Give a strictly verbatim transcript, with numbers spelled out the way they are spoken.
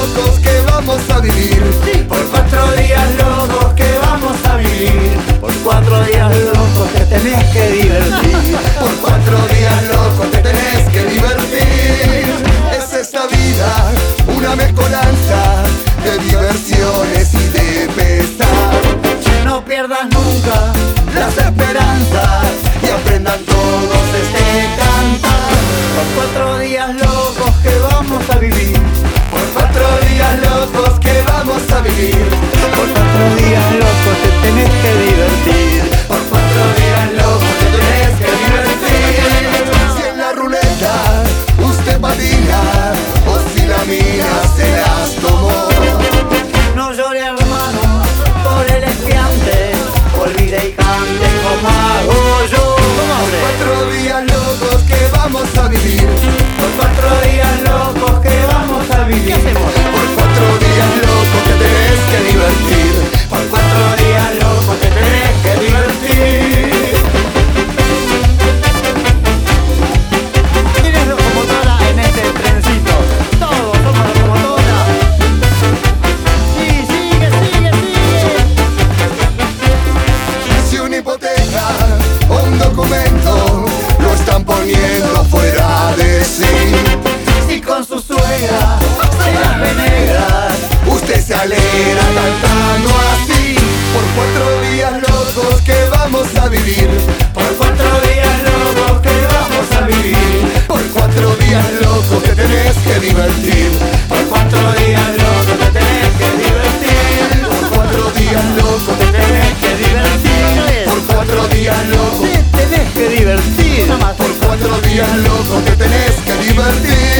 locos que vamos a vivir. Por cuatro días locos que vamos a vivir. Por cuatro días locos te tenés que divertir. Por cuatro días locos te tenés que divertir. Es esta vida una mezcolanza de diversiones y de pesar. No pierdas nunca las esperanzas y aprendan todos este cantar. Por cuatro días locos que vamos a vivir. Por cuatro días locos que vamos a vivir. Por cuatro días locos te tenés que divertir. Por cuatro días locos te tenés que divertir. Si en la ruleta usted patina o si la mía se las tomó. No llore, hermano, por el espiante. Olvide y cante como hago yo. Por cuatro días locos que vamos a vivir. Por cuatro días locos que vamos a vivir. Por cuatro días locos te tenés que divertir. Por cuatro días locos te tenés que divertir. ¿Quién es locomotora en este trencito? Todos somos locomotora. Sí, sigue, sigue, sigue. Si una hipoteca o un documento lo están poniendo fuera de sí. Si con su suegra se las ve negras, Usted se alegra cantando así. Por cuatro días locos que vamos a vivir. por cuatro días locos que vamos a vivir. Por cuatro días locos te tenés que divertir. Por cuatro días locos te tenés que divertir. Por cuatro días locos te Tenés que divertir. Por cuatro días locos Te tenés que divertir. Por cuatro días locos te tenés que divertir.